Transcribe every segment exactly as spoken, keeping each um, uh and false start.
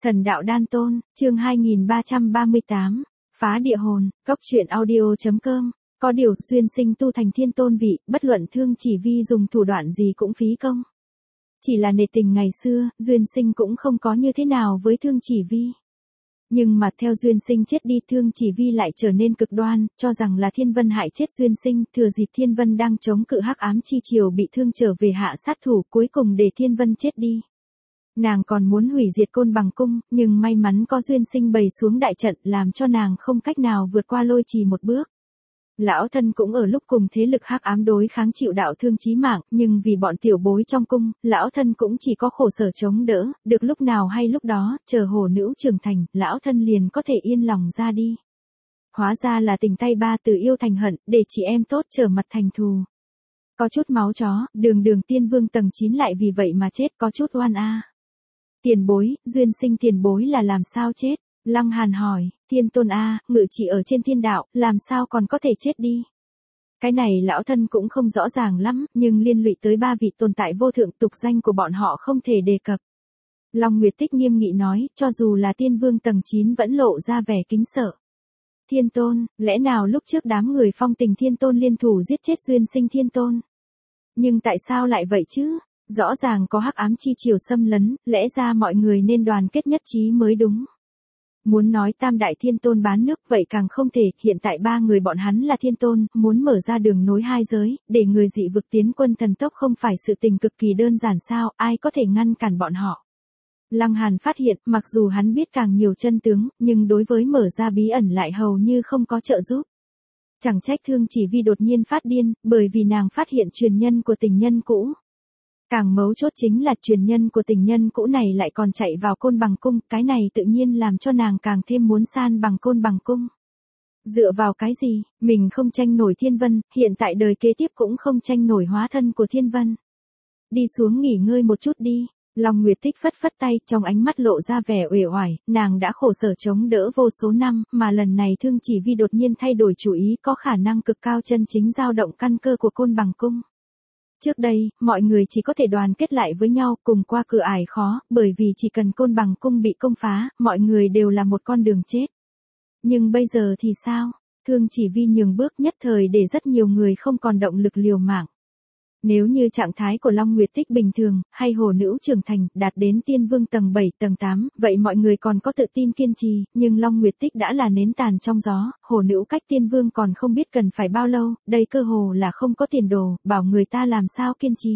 Thần đạo đan tôn, chương hai nghìn ba trăm ba mươi tám, phá địa hồn, cốc truyện audio.com, có điều duyên sinh tu thành thiên tôn vị, bất luận Thương Chỉ Vi dùng thủ đoạn gì cũng phí công. Chỉ là nể tình ngày xưa, duyên sinh cũng không có như thế nào với Thương Chỉ Vi. Nhưng mà theo duyên sinh chết đi, Thương Chỉ Vi lại trở nên cực đoan, cho rằng là Thiên Vân hại chết duyên sinh, thừa dịp Thiên Vân đang chống cự hắc ám chi triều bị thương trở về hạ sát thủ, cuối cùng để Thiên Vân chết đi. Nàng còn muốn hủy diệt Côn Bằng cung, nhưng may mắn có duyên sinh bày xuống đại trận làm cho nàng không cách nào vượt qua lôi trì một bước. Lão thân cũng ở lúc cùng thế lực hắc ám đối kháng chịu đạo thương chí mạng, nhưng vì bọn tiểu bối trong cung, lão thân cũng chỉ có khổ sở chống đỡ, được lúc nào hay lúc đó, chờ hồ nữ trưởng thành, lão thân liền có thể yên lòng ra đi. Hóa ra là tình tay ba từ yêu thành hận, để chị em tốt trở mặt thành thù. Có chút máu chó, đường đường tiên vương tầng chín lại vì vậy mà chết, có chút oan a. Tiền bối, duyên sinh tiền bối là làm sao chết? Lăng Hàn hỏi, thiên tôn a, ngự trị ở trên thiên đạo, làm sao còn có thể chết đi? Cái này lão thân cũng không rõ ràng lắm, nhưng liên lụy tới ba vị tồn tại vô thượng, tục danh của bọn họ không thể đề cập. Long Nguyệt Tích nghiêm nghị nói, cho dù là tiên vương tầng chín vẫn lộ ra vẻ kính sợ. Thiên tôn, lẽ nào lúc trước đám người phong tình thiên tôn liên thủ giết chết duyên sinh thiên tôn? Nhưng tại sao lại vậy chứ? Rõ ràng có hắc ám chi triều xâm lấn, lẽ ra mọi người nên đoàn kết nhất trí mới đúng. Muốn nói tam đại thiên tôn bán nước vậy càng không thể, hiện tại ba người bọn hắn là thiên tôn, muốn mở ra đường nối hai giới, để người dị vực tiến quân thần tốc không phải sự tình cực kỳ đơn giản sao, ai có thể ngăn cản bọn họ. Lăng Hàn phát hiện, mặc dù hắn biết càng nhiều chân tướng, nhưng đối với mở ra bí ẩn lại hầu như không có trợ giúp. Chẳng trách Thương Chỉ Vi đột nhiên phát điên, bởi vì nàng phát hiện truyền nhân của tình nhân cũ. Càng mấu chốt chính là truyền nhân của tình nhân cũ này lại còn chạy vào Côn Bằng cung, cái này tự nhiên làm cho nàng càng thêm muốn san bằng Côn Bằng cung. Dựa vào cái gì, mình không tranh nổi Thiên Vân, hiện tại đời kế tiếp cũng không tranh nổi hóa thân của Thiên Vân. Đi xuống nghỉ ngơi một chút đi. Long Nguyệt Tích phất phất tay, trong ánh mắt lộ ra vẻ uể oải, nàng đã khổ sở chống đỡ vô số năm, mà lần này Thương Chỉ Vi đột nhiên thay đổi chủ ý, có khả năng cực cao chân chính dao động căn cơ của Côn Bằng cung. Trước đây, mọi người chỉ có thể đoàn kết lại với nhau, cùng qua cửa ải khó, bởi vì chỉ cần Côn Bằng cung bị công phá, mọi người đều là một con đường chết. Nhưng bây giờ thì sao? Thương Chỉ Vi nhường bước nhất thời để rất nhiều người không còn động lực liều mạng. Nếu như trạng thái của Long Nguyệt Tích bình thường, hay hồ nữ trưởng thành, đạt đến tiên vương tầng bảy, tầng tám, vậy mọi người còn có tự tin kiên trì, nhưng Long Nguyệt Tích đã là nến tàn trong gió, hồ nữ cách tiên vương còn không biết cần phải bao lâu, đây cơ hồ là không có tiền đồ, bảo người ta làm sao kiên trì.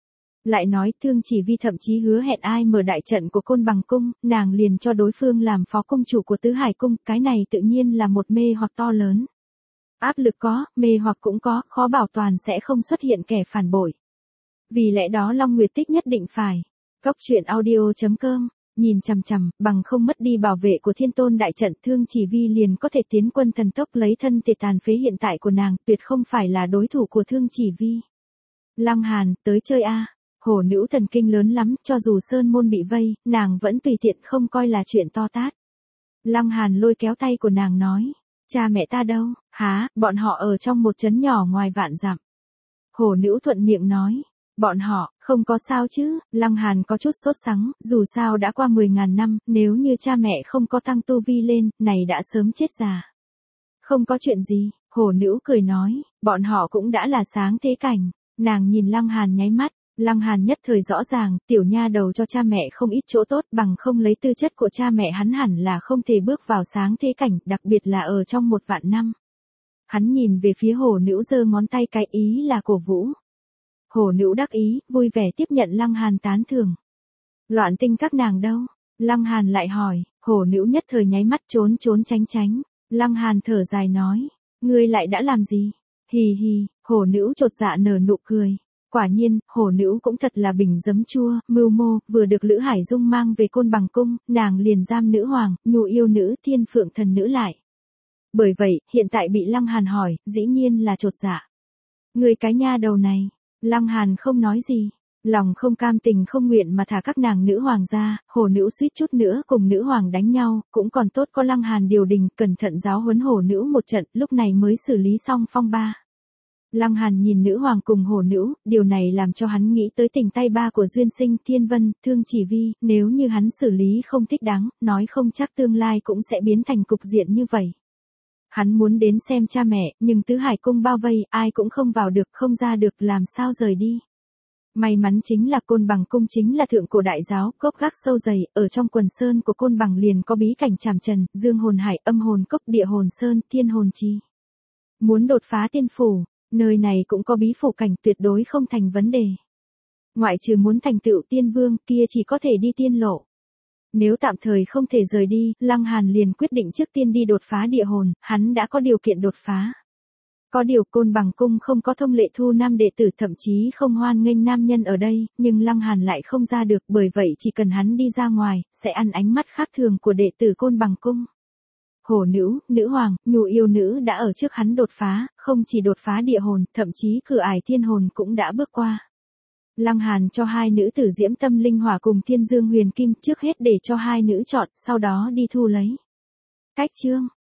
Lại nói Thương Chỉ Vi thậm chí hứa hẹn ai mở đại trận của Côn Bằng cung, nàng liền cho đối phương làm phó cung chủ của Tứ Hải cung, cái này tự nhiên là một mê hoặc to lớn. Áp lực có, mê hoặc cũng có, khó bảo toàn sẽ không xuất hiện kẻ phản bội. Vì lẽ đó Long Nguyệt Tích nhất định phải. Cốc truyện audio.com, nhìn chằm chằm, bằng không mất đi bảo vệ của thiên tôn đại trận, Thương Chỉ Vi liền có thể tiến quân thần tốc lấy thân thể tàn phế hiện tại của nàng, tuyệt không phải là đối thủ của Thương Chỉ Vi. Lăng Hàn, tới chơi a. Hổ nữ thần kinh lớn lắm, cho dù sơn môn bị vây, nàng vẫn tùy tiện không coi là chuyện to tát. Lăng Hàn lôi kéo tay của nàng nói. Cha mẹ ta đâu? Há, bọn họ ở trong một trấn nhỏ ngoài vạn dặm. Hổ nữ thuận miệng nói. Bọn họ, không có sao chứ? Lăng Hàn có chút sốt sắng, dù sao đã qua mười ngàn năm, nếu như cha mẹ không có tăng tu vi lên, này đã sớm chết già. Không có chuyện gì, hổ nữ cười nói, bọn họ cũng đã là sáng thế cảnh. Nàng nhìn Lăng Hàn nháy mắt. Lăng Hàn nhất thời rõ ràng, tiểu nha đầu cho cha mẹ không ít chỗ tốt, bằng không lấy tư chất của cha mẹ hắn hẳn là không thể bước vào sáng thế cảnh, đặc biệt là ở trong một vạn năm. Hắn nhìn về phía hồ nữ giơ ngón tay cái ý là cổ vũ. Hồ nữ đắc ý, vui vẻ tiếp nhận Lăng Hàn tán thưởng. Loạn tinh các nàng đâu? Lăng Hàn lại hỏi, hồ nữ nhất thời nháy mắt trốn trốn tránh tránh. Lăng Hàn thở dài nói, ngươi lại đã làm gì? Hì hì, hồ nữ chột dạ nở nụ cười. Quả nhiên, hổ nữ cũng thật là bình giấm chua, mưu mô, vừa được Lữ Hải Dung mang về Côn Bằng cung, nàng liền giam nữ hoàng, nhu yêu nữ thiên phượng thần nữ lại. Bởi vậy, hiện tại bị Lăng Hàn hỏi, dĩ nhiên là chột dạ. Người cái nha đầu này, Lăng Hàn không nói gì, lòng không cam tình không nguyện mà thả các nàng nữ hoàng ra, hổ nữ suýt chút nữa cùng nữ hoàng đánh nhau, cũng còn tốt có Lăng Hàn điều đình, cẩn thận giáo huấn hổ nữ một trận, lúc này mới xử lý xong phong ba. Lăng Hàn nhìn nữ hoàng cùng hổ nữ, điều này làm cho hắn nghĩ tới tình tay ba của Duyên Sinh, Thiên Vân, Thương Chỉ Vi, nếu như hắn xử lý không thích đáng, nói không chắc tương lai cũng sẽ biến thành cục diện như vậy. Hắn muốn đến xem cha mẹ, nhưng tứ hải cung bao vây, ai cũng không vào được, không ra được, làm sao rời đi. May mắn chính là Côn Bằng cung chính là thượng cổ đại giáo, gốc gác sâu dày, ở trong quần sơn của Côn Bằng liền có bí cảnh trảm trần, dương hồn hải, âm hồn cốc, địa hồn sơn, thiên hồn chi. Muốn đột phá tiên phủ, nơi này cũng có bí phủ cảnh, tuyệt đối không thành vấn đề. Ngoại trừ muốn thành tựu tiên vương, kia chỉ có thể đi tiên lộ. Nếu tạm thời không thể rời đi, Lăng Hàn liền quyết định trước tiên đi đột phá địa hồn, hắn đã có điều kiện đột phá. Có điều Côn Bằng cung không có thông lệ thu nam đệ tử, thậm chí không hoan nghênh nam nhân ở đây, nhưng Lăng Hàn lại không ra được, bởi vậy chỉ cần hắn đi ra ngoài, sẽ ăn ánh mắt khác thường của đệ tử Côn Bằng cung. Hổ nữ, nữ hoàng, nhu yêu nữ đã ở trước hắn đột phá, không chỉ đột phá địa hồn, thậm chí cửa ải thiên hồn cũng đã bước qua. Lăng Hàn cho hai nữ tử Diễm Tâm Linh Hỏa cùng Thiên Dương Huyền Kim, trước hết để cho hai nữ chọn, sau đó đi thu lấy. Cách chương